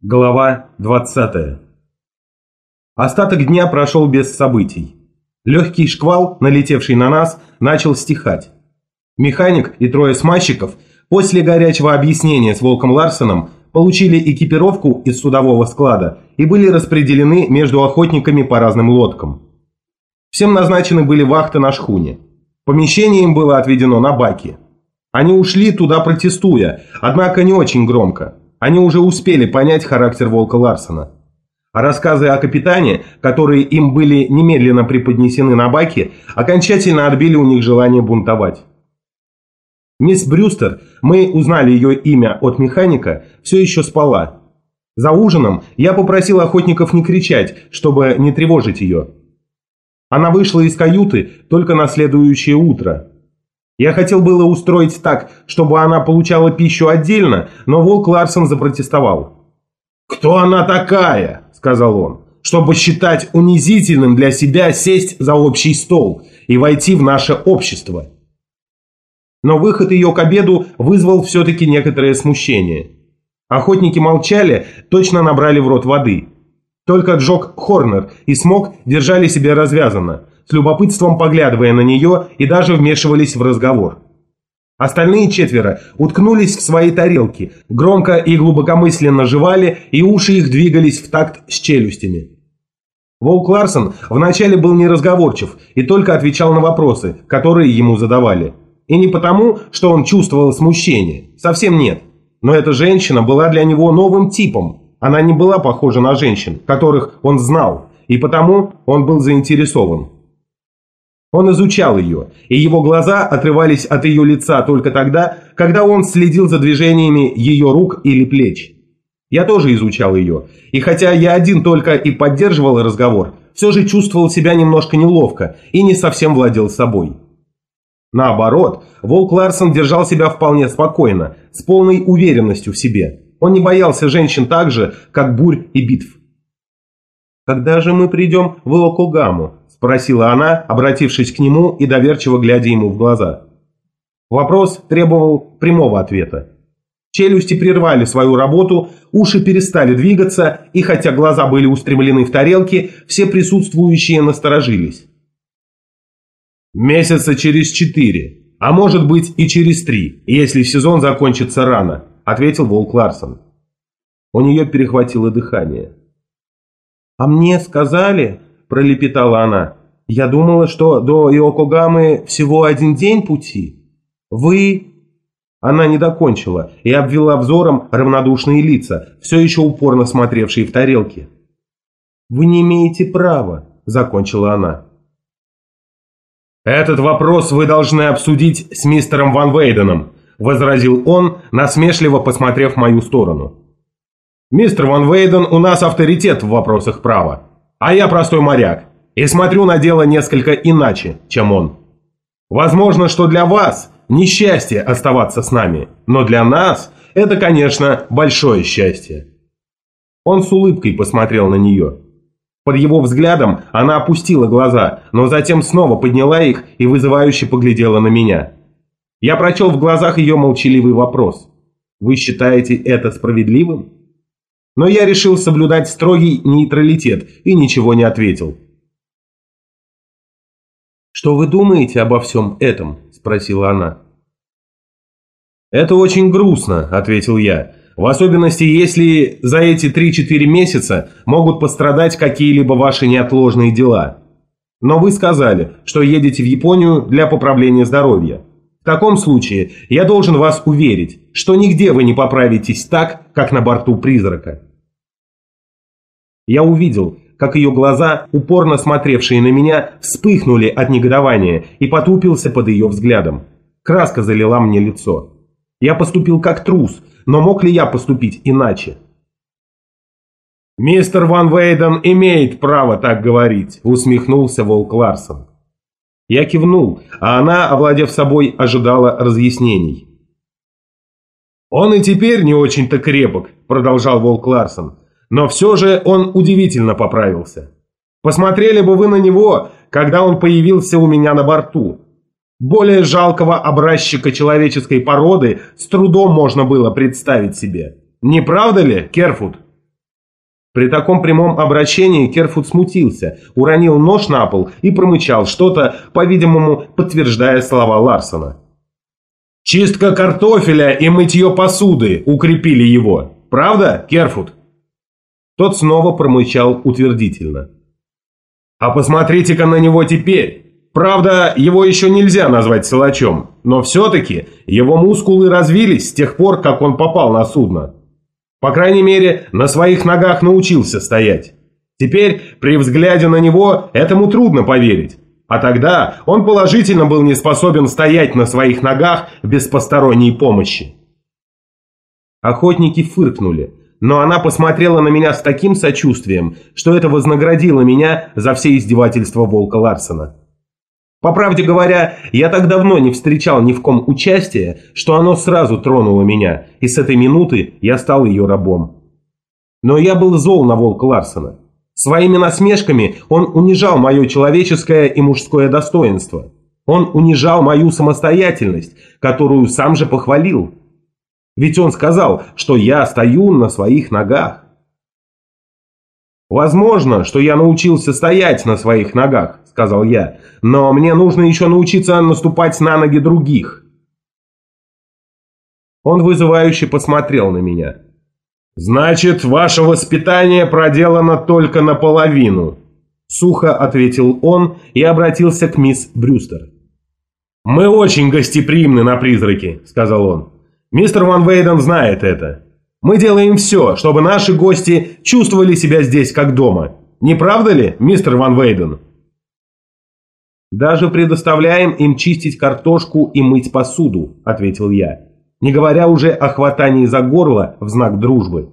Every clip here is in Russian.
Глава 20. Остаток дня прошел без событий. Легкий шквал, налетевший на нас, начал стихать. Механик и трое смазчиков после горячего объяснения с Волком Ларсеном получили экипировку из судового склада и были распределены между охотниками по разным лодкам. Всем назначены были вахты на шхуне. Помещение им было отведено на баки. Они ушли туда протестуя, однако не очень громко. Они уже успели понять характер Волка Ларсена. А рассказы о капитане, которые им были немедленно преподнесены на баке, окончательно отбили у них желание бунтовать. Мисс Брюстер, мы узнали ее имя от механика, все еще спала. За ужином я попросил охотников не кричать, чтобы не тревожить ее. Она вышла из каюты только на следующее утро. Я хотел было устроить так, чтобы она получала пищу отдельно, но Волк Ларсен запротестовал. «Кто она такая?» – сказал он, – «чтобы считать унизительным для себя сесть за общий стол и войти в наше общество». Но выход ее к обеду вызвал все-таки некоторое смущение. Охотники молчали, точно набрали в рот воды. Только Джок Хорнер и Смок держали себя развязанно, с любопытством поглядывая на нее и даже вмешивались в разговор. Остальные четверо уткнулись в свои тарелки, громко и глубокомысленно жевали, и уши их двигались в такт с челюстями. Волк Ларсен вначале был неразговорчив и только отвечал на вопросы, которые ему задавали. И не потому, что он чувствовал смущение, совсем нет. Но эта женщина была для него новым типом. Она не была похожа на женщин, которых он знал, и потому он был заинтересован. Он изучал ее, и его глаза отрывались от ее лица только тогда, когда он следил за движениями ее рук или плеч. Я тоже изучал ее, и хотя я один только и поддерживал разговор, все же чувствовал себя немножко неловко и не совсем владел собой. Наоборот, Волк Ларсен держал себя вполне спокойно, с полной уверенностью в себе. Он не боялся женщин так же, как бурь и битв. «Когда же мы придем в Иокогаму?» – спросила она, обратившись к нему и доверчиво глядя ему в глаза. Вопрос требовал прямого ответа. Челюсти прервали свою работу, уши перестали двигаться, и хотя глаза были устремлены в тарелки, все присутствующие насторожились. «Месяца через 4, а может быть и через 3, если сезон закончится рано», – ответил Волк Ларсен. У нее перехватило дыхание. «А мне сказали, — пролепетала она, — я думала, что до Иокогамы всего 1 день пути. Вы...» Она не докончила и обвела взором равнодушные лица, все еще упорно смотревшие в тарелки. «Вы не имеете права, — закончила она. «Этот вопрос вы должны обсудить с мистером Ван Вейденом, — возразил он, насмешливо посмотрев в мою сторону. «Мистер Ван Вейден у нас авторитет в вопросах права, а я простой моряк и смотрю на дело несколько иначе, чем он. Возможно, что для вас несчастье оставаться с нами, но для нас это, конечно, большое счастье». Он с улыбкой посмотрел на нее. Под его взглядом она опустила глаза, но затем снова подняла их и вызывающе поглядела на меня. Я прочел в глазах ее молчаливый вопрос. «Вы считаете это справедливым?» Но я решил соблюдать строгий нейтралитет и ничего не ответил. «Что вы думаете обо всем этом?» – спросила она. «Это очень грустно», – ответил я. «В особенности, если за эти 3-4 месяца могут пострадать какие-либо ваши неотложные дела. Но вы сказали, что едете в Японию для поправления здоровья. В таком случае я должен вас уверить, что нигде вы не поправитесь так, как на борту призрака». Я увидел, как ее глаза, упорно смотревшие на меня, вспыхнули от негодования и потупился под ее взглядом. Краска залила мне лицо. Я поступил как трус, но мог ли я поступить иначе? «Мистер Ван Вейден имеет право так говорить», — усмехнулся Волк Ларсен. Я кивнул, а она, овладев собой, ожидала разъяснений. «Он и теперь не очень-то крепок», — продолжал Волк Ларсен, «но все же он удивительно поправился. Посмотрели бы вы на него, когда он появился у меня на борту. Более жалкого образчика человеческой породы с трудом можно было представить себе. Не правда ли, Керфуд?» При таком прямом обращении Керфуд смутился, уронил нож на пол и промычал что-то, по-видимому, подтверждая слова Ларсона. «Чистка картофеля и мытье посуды укрепили его. Правда, Керфуд?» Тот снова промычал утвердительно. «А посмотрите-ка на него теперь. Правда, его еще нельзя назвать силачом, но все-таки его мускулы развились с тех пор, как он попал на судно. По крайней мере, на своих ногах научился стоять. Теперь, при взгляде на него, этому трудно поверить. А тогда он положительно был не способен стоять на своих ногах без посторонней помощи». Охотники фыркнули, но она посмотрела на меня с таким сочувствием, что это вознаградило меня за все издевательства волка Ларсена. По правде говоря, я так давно не встречал ни в ком участия, что оно сразу тронуло меня, и с этой минуты я стал ее рабом. Но я был зол на волка Ларсена. Своими насмешками он унижал мое человеческое и мужское достоинство. Он унижал мою самостоятельность, которую сам же похвалил. Ведь он сказал, что я стою на своих ногах. «Возможно, что я научился стоять на своих ногах», — сказал я, «но мне нужно еще научиться наступать на ноги других». Он вызывающе посмотрел на меня. «Значит, ваше воспитание проделано только наполовину», — сухо ответил он и обратился к мисс Брюстер. «Мы очень гостеприимны на призраки», — сказал он. «Мистер Ван Вейден знает это. Мы делаем все, чтобы наши гости чувствовали себя здесь как дома. Не правда ли, мистер Ван Вейден?» «Даже предоставляем им чистить картошку и мыть посуду», — ответил я, не говоря уже о хватании за горло в знак дружбы.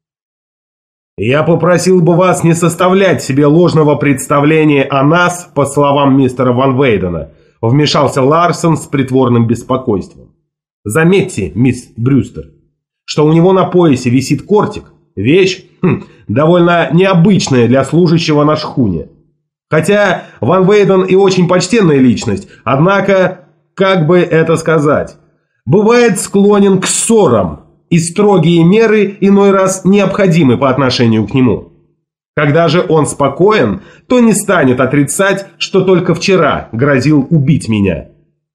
«Я попросил бы вас не составлять себе ложного представления о нас, по словам мистера Ван Вейдена», — вмешался Ларсон с притворным беспокойством. «Заметьте, мисс Брюстер, что у него на поясе висит кортик, вещь довольно необычная для служащего на шхуне. Хотя Ван Вейден и очень почтенная личность, однако, как бы это сказать, бывает склонен к ссорам, и строгие меры иной раз необходимы по отношению к нему. Когда же он спокоен, то не станет отрицать, что только вчера грозил убить меня».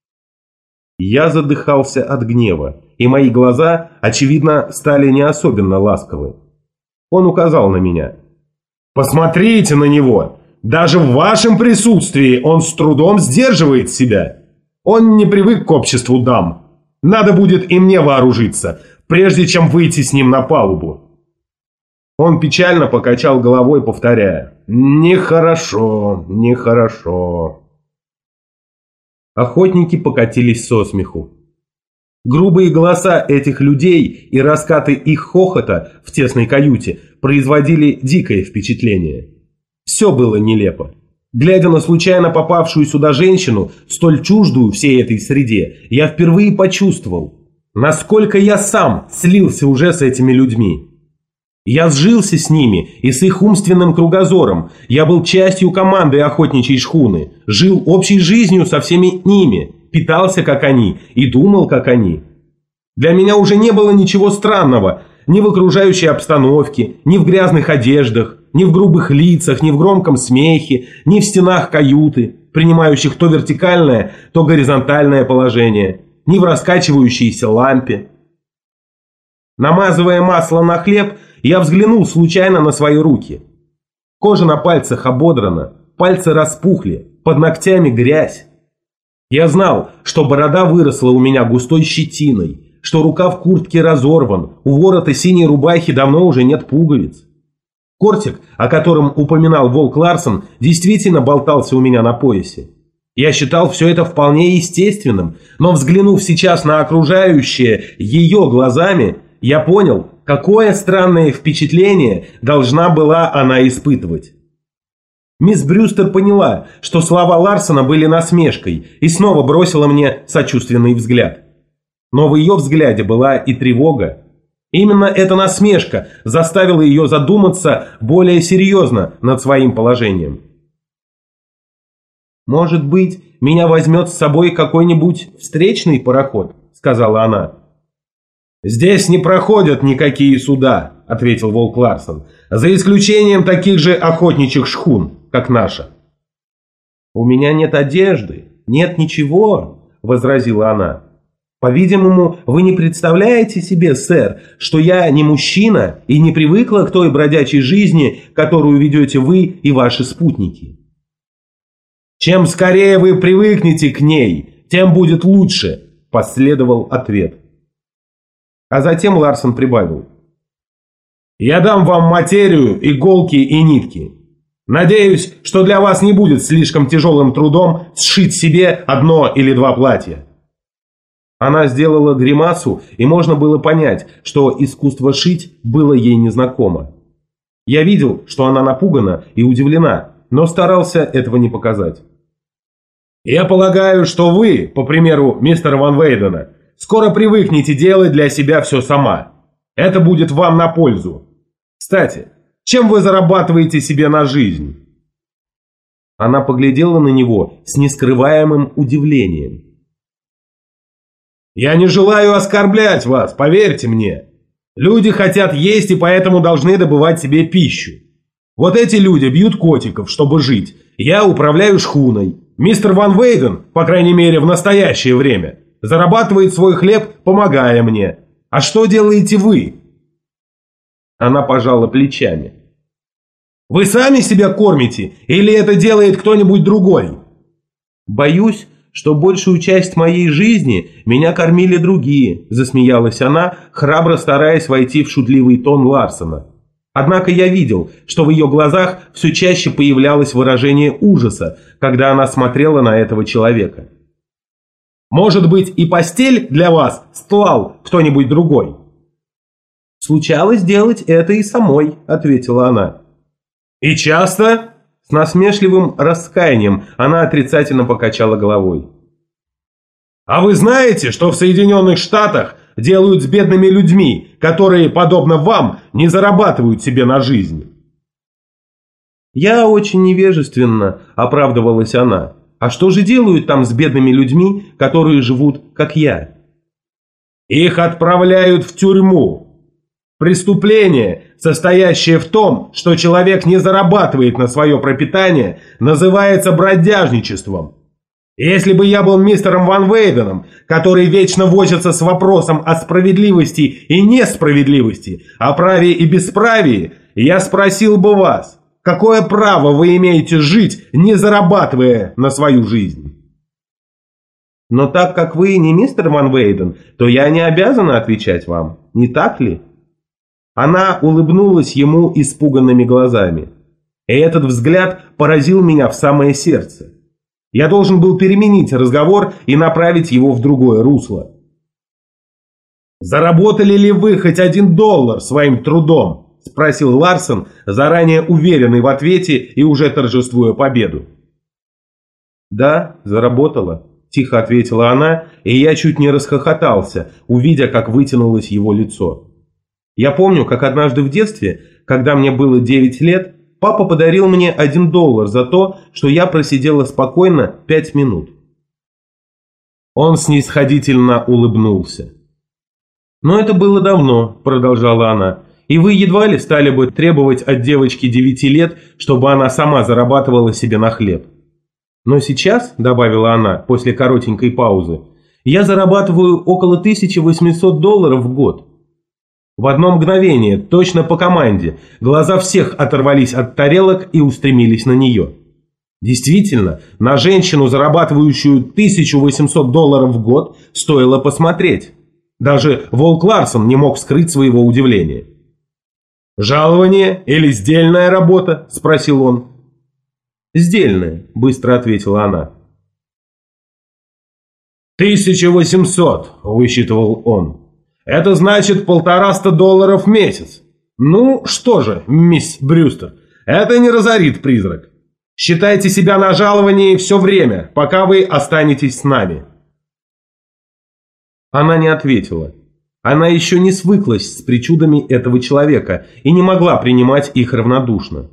Я задыхался от гнева, и мои глаза, очевидно, стали не особенно ласковы. Он указал на меня. «Посмотрите на него! Даже в вашем присутствии он с трудом сдерживает себя. Он не привык к обществу дам. Надо будет и мне вооружиться, прежде чем выйти с ним на палубу». Он печально покачал головой, повторяя: «Нехорошо, нехорошо». Охотники покатились со смеху. Грубые голоса этих людей и раскаты их хохота в тесной каюте производили дикое впечатление. Все было нелепо. Глядя на случайно попавшую сюда женщину, столь чуждую всей этой среде, я впервые почувствовал, насколько я сам слился уже с этими людьми. Я сжился с ними и с их умственным кругозором. Я был частью команды охотничьей шхуны, жил общей жизнью со всеми ними, питался как они и думал как они. Для меня уже не было ничего странного ни в окружающей обстановке, ни в грязных одеждах, ни в грубых лицах, ни в громком смехе, ни в стенах каюты, принимающих то вертикальное, то горизонтальное положение, ни в раскачивающейся лампе. Намазывая масло на хлеб, я взглянул случайно на свои руки. Кожа на пальцах ободрана, пальцы распухли, под ногтями грязь. Я знал, что борода выросла у меня густой щетиной, что рукав куртки разорван, у ворота синей рубахи давно уже нет пуговиц. Кортик, о котором упоминал волк Ларсон, действительно болтался у меня на поясе. Я считал все это вполне естественным, но взглянув сейчас на окружающее ее глазами, я понял, какое странное впечатление должна была она испытывать. Мисс Брюстер поняла, что слова Ларсона были насмешкой, и снова бросила мне сочувственный взгляд. Но в ее взгляде была и тревога. Именно эта насмешка заставила ее задуматься более серьезно над своим положением. «Может быть, меня возьмет с собой какой-нибудь встречный пароход?» — сказала она. «Здесь не проходят никакие суда», — ответил Волк Ларсон, «за исключением таких же охотничьих шхун, как наша». «У меня нет одежды, нет ничего», — возразила она. «По-видимому, вы не представляете себе, сэр, что я не мужчина и не привыкла к той бродячей жизни, которую ведете вы и ваши спутники». «Чем скорее вы привыкнете к ней, тем будет лучше», — последовал ответ. А затем Ларсон прибавил: «Я дам вам материю, иголки и нитки. Надеюсь, что для вас не будет слишком тяжелым трудом сшить себе одно или два платья». Она сделала гримасу, и можно было понять, что искусство шить было ей незнакомо. Я видел, что она напугана и удивлена, но старался этого не показать. «Я полагаю, что вы, по примеру мистера Ван Вейдена, скоро привыкнете делать для себя все сама. Это будет вам на пользу. Кстати, чем вы зарабатываете себе на жизнь?» Она поглядела на него с нескрываемым удивлением. «Я не желаю оскорблять вас, поверьте мне. Люди хотят есть и поэтому должны добывать себе пищу. Вот эти люди бьют котиков, чтобы жить. Я управляю шхуной. Мистер Ван Вейден, по крайней мере в настоящее время, зарабатывает свой хлеб, помогая мне. А что делаете вы?» Она пожала плечами. «Вы сами себя кормите, или это делает кто-нибудь другой?» «Боюсь, что большую часть моей жизни меня кормили другие», — засмеялась она, храбро стараясь войти в шутливый тон Ларсона. Однако я видел, что в ее глазах все чаще появлялось выражение ужаса, когда она смотрела на этого человека. «Может быть, и постель для вас стлал кто-нибудь другой?» «Случалось делать это и самой», — ответила она. «И часто?» С насмешливым раскаянием она отрицательно покачала головой. «А вы знаете, что в Соединенных Штатах делают с бедными людьми, которые, подобно вам, не зарабатывают себе на жизнь?» «Я очень невежественно», — оправдывалась она. «А что же делают там с бедными людьми, которые живут, как я?» «Их отправляют в тюрьму. Преступление, состоящее в том, что человек не зарабатывает на свое пропитание, называется бродяжничеством. Если бы я был мистером Ван Вейденом, который вечно возится с вопросом о справедливости и несправедливости, о праве и бесправии, я спросил бы вас, какое право вы имеете жить, не зарабатывая на свою жизнь?» «Но так как вы не мистер Ван Вейден, то я не обязана отвечать вам, не так ли?» Она улыбнулась ему испуганными глазами. И этот взгляд поразил меня в самое сердце. Я должен был переменить разговор и направить его в другое русло. «Заработали ли вы хоть $1 своим трудом?» – спросил Ларсон, заранее уверенный в ответе и уже торжествуя победу. «Да, заработала», – тихо ответила она, и я чуть не расхохотался, увидя, как вытянулось его лицо. Я помню, как однажды в детстве, когда мне было 9 лет, папа подарил мне $1 за то, что я просидела спокойно 5 минут. Он снисходительно улыбнулся. «Но это было давно», – продолжала она, – «и вы едва ли стали бы требовать от девочки 9 лет, чтобы она сама зарабатывала себе на хлеб. Но сейчас», – добавила она после коротенькой паузы, – «я зарабатываю около $1800 в год». В одно мгновение, точно по команде, глаза всех оторвались от тарелок и устремились на нее. Действительно, на женщину, зарабатывающую $1800 в год, стоило посмотреть. Даже Волк Ларсон не мог скрыть своего удивления. «Жалование или сдельная работа?» – спросил он. «Сдельная», – быстро ответила она. 1800, высчитывал он. Это значит $150 в месяц. Ну что же, мисс Брюстер, это не разорит призрак. Считайте себя на жаловании все время, пока вы останетесь с нами. Она не ответила. Она еще не свыклась с причудами этого человека и не могла принимать их равнодушно.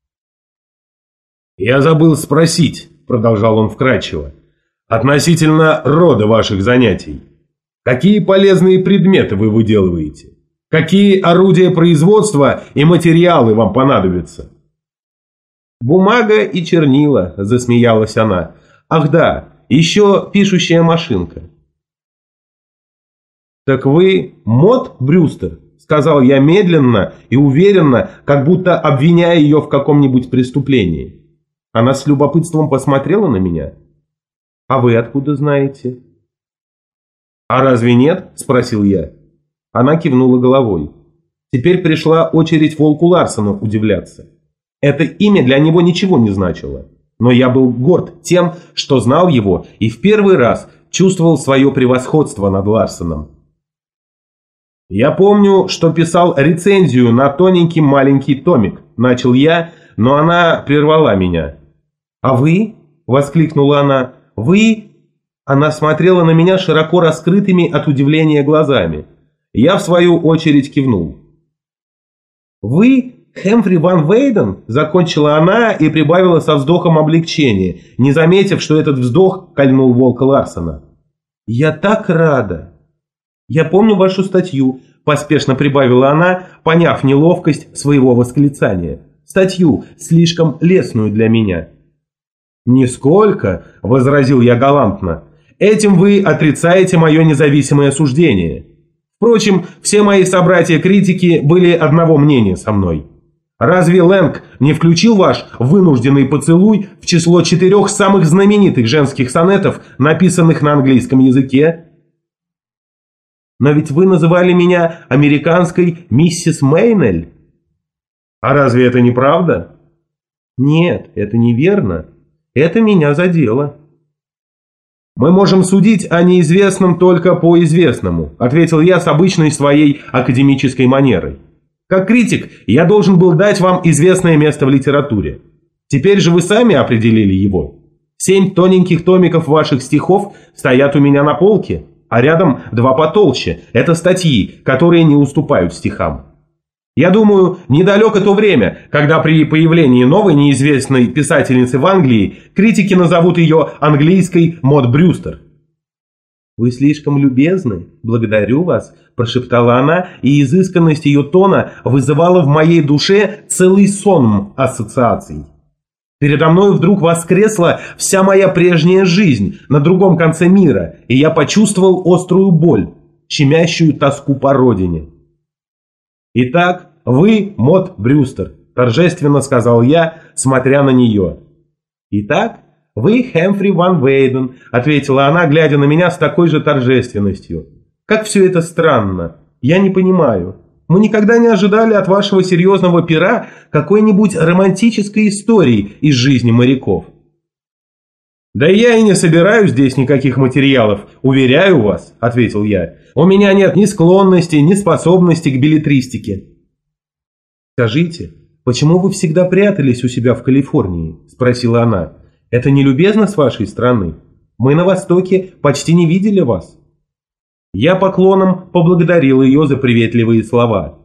«Я забыл спросить», — продолжал он вкратчиво, — «относительно рода ваших занятий. Какие полезные предметы вы выделываете? Какие орудия производства и материалы вам понадобятся? Бумага и чернила, засмеялась она. Ах да, еще пишущая машинка. Так вы Мод Брюстер? Сказал я медленно и уверенно, как будто обвиняя ее в каком-нибудь преступлении. Она с любопытством посмотрела на меня. «А вы откуда знаете?» «А разве нет?» – спросил я. Она кивнула головой. Теперь пришла очередь Волку Ларсену удивляться. Это имя для него ничего не значило. Но я был горд тем, что знал его и в первый раз чувствовал свое превосходство над Ларсеном. «Я помню, что писал рецензию на тоненький маленький томик», – начал я, но она прервала меня. «А вы?» – воскликнула она. «Вы?» Она смотрела на меня широко раскрытыми от удивления глазами. Я, в свою очередь, кивнул. «Вы Хэмфри Ван Вейден?» – закончила она и прибавила со вздохом облегчения, не заметив, что этот вздох кольнул Волка Ларсена. «Я так рада!» «Я помню вашу статью», – поспешно прибавила она, поняв неловкость своего восклицания. «Статью, слишком лестную для меня». «Нисколько», – возразил я галантно. «Этим вы отрицаете мое независимое суждение. Впрочем, все мои собратья-критики были одного мнения со мной. Разве Лэнг не включил ваш вынужденный поцелуй в число 4 самых знаменитых женских сонетов, написанных на английском языке?» «Но ведь вы называли меня американской миссис Мейнель». «А разве это не правда?» «Нет, это неверно. Это меня задело». «Мы можем судить о неизвестном только по известному», ответил я с обычной своей академической манерой. «Как критик я должен был дать вам известное место в литературе. Теперь же вы сами определили его. 7 тоненьких томиков ваших стихов стоят у меня на полке, а рядом 2 потолще. Это статьи, которые не уступают стихам. Я думаю, недалеко то время, когда при появлении новой неизвестной писательницы в Англии критики назовут ее английской Мод Брюстер». «Вы слишком любезны, благодарю вас», – прошептала она, и изысканность ее тона вызывала в моей душе целый сон ассоциаций. Передо мной вдруг воскресла вся моя прежняя жизнь на другом конце мира, и я почувствовал острую боль, щемящую тоску по родине. «Итак, вы Мод Брюстер», – торжественно сказал я, смотря на нее. «Итак, вы Хэмфри Ван Вейден», – ответила она, глядя на меня с такой же торжественностью. «Как все это странно. Я не понимаю. Мы никогда не ожидали от вашего серьезного пера какой-нибудь романтической истории из жизни моряков». «Да я и не собираю здесь никаких материалов, уверяю вас», – ответил я. «У меня нет ни склонности, ни способности к беллетристике». «Скажите, почему вы всегда прятались у себя в Калифорнии?» – спросила она. «Это не любезно с вашей стороны? Мы на Востоке почти не видели вас». Я поклоном поблагодарил ее за приветливые слова.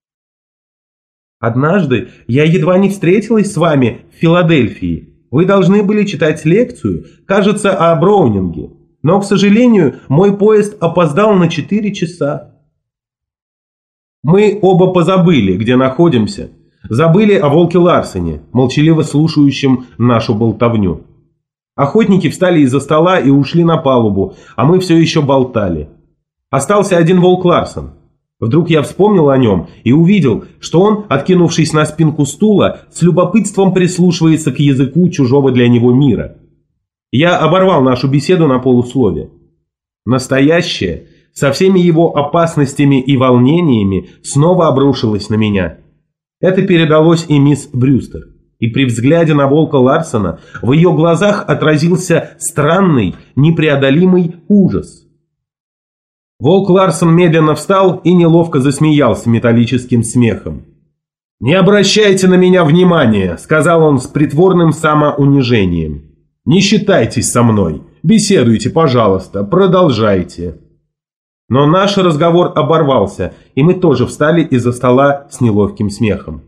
«Однажды я едва не встретилась с вами в Филадельфии. Вы должны были читать лекцию, кажется, о Броунинге. Но, к сожалению, мой поезд опоздал на 4 часа. Мы оба позабыли, где находимся. Забыли о Волке Ларсене, молчаливо слушающем нашу болтовню. Охотники встали из-за стола и ушли на палубу, а мы все еще болтали. Остался один Волк Ларсен. Вдруг я вспомнил о нем и увидел, что он, откинувшись на спинку стула, с любопытством прислушивается к языку чужого для него мира. Я оборвал нашу беседу на полуслове. Настоящее, со всеми его опасностями и волнениями, снова обрушилось на меня. Это передалось и мисс Брюстер. И при взгляде на Волка Ларсена в ее глазах отразился странный, непреодолимый ужас. Волк Ларсен медленно встал и неловко засмеялся металлическим смехом. «Не обращайте на меня внимания», — сказал он с притворным самоунижением. «Не считайтесь со мной. Беседуйте, пожалуйста, продолжайте». Но наш разговор оборвался, и мы тоже встали из-за стола с неловким смехом.